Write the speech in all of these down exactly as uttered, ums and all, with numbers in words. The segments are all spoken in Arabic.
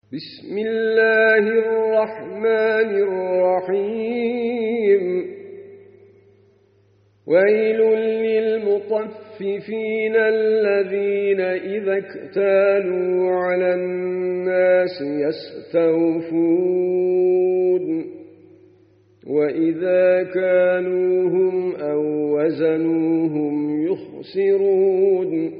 بسم الله الرحمن الرحيم ويل للمطففين الذين إذا اكتالوا على الناس يستوفون وإذا كالوهم أو وزنوهم يخسرون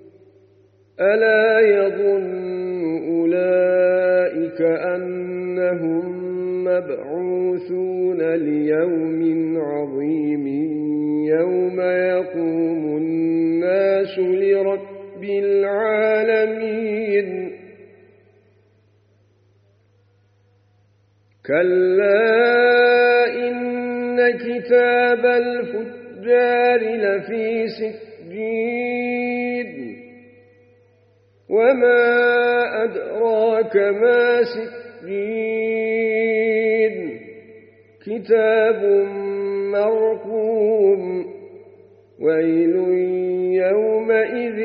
ألا يظن أولئك أنهم مبعوثون ليوم عظيم يوم يقوم الناس لرب العالمين كلا إن كتاب الفجار لفي سجين وما أدراك ما سجين كتاب مرقوم ويل يومئذ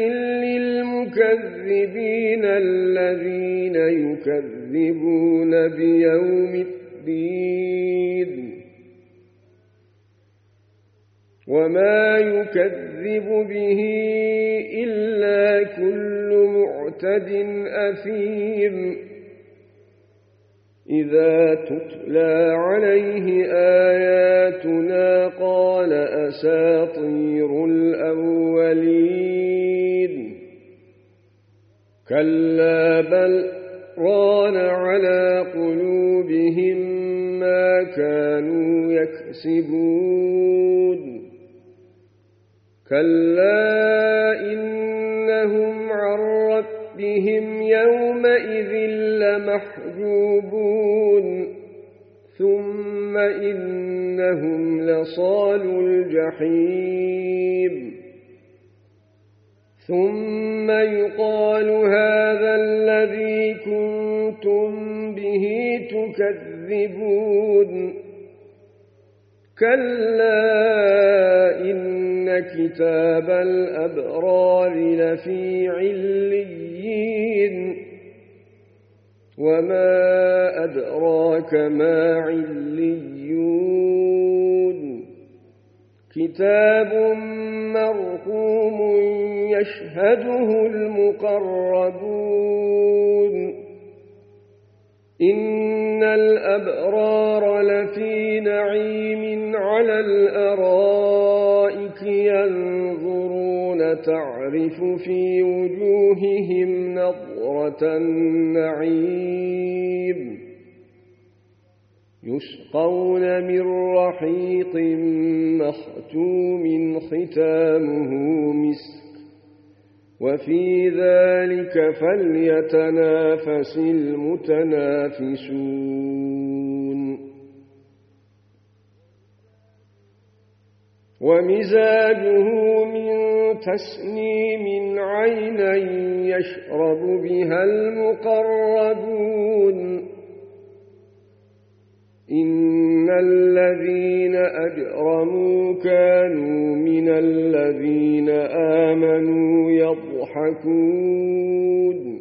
للمكذبين الذين يكذبون بيوم الدين وما يكذب به إلا كل معتد أثيم إذا تتلى عليه آياتنا قال أساطير الأولين كلا بل ران على قلوبهم ما كانوا يكسبون كلا إنهم عن ربهم يومئذ لمحجوبون ثم إنهم لصالو الجحيم ثم يقال هذا الذي كنتم به تكذبون كلا إن كتاب الأبرار لفي عليين وما أدراك ما عليون كتاب مرقوم يشهده المقربون إن الأبرار لفي نعيم على الأرائك ينظرون تعرف في وجوههم نضرة النعيم يسقون من رحيق مختوم ختامه مسك وفي ذلك فليتنافس المتنافسون ومزاجه من تسنيم عينا يشرب بها المقربون إن الذين أجرموا كانوا من الذين آمنوا يضحكون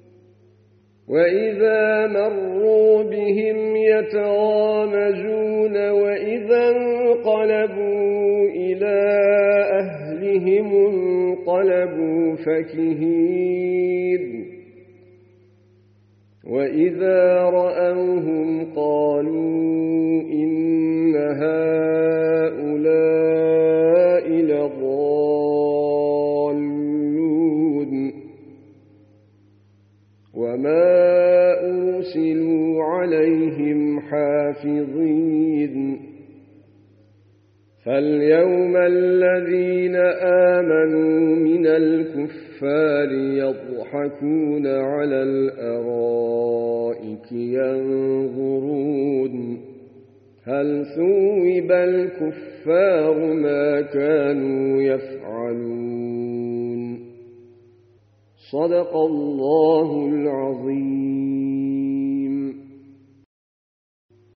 وإذا مروا بهم يتغامزون وإذا انقلبوا إلى أهلهم انقلبوا فكهين وإذا رأوهم قالوا إن هؤلاء لضالون وما أرسلوا عليهم حافظين فاليوم الذين آمنوا من الكفار يضحكون على الأرائك ينظرون هل ثوب الكفار ما كانوا يفعلون صدق الله العظيم.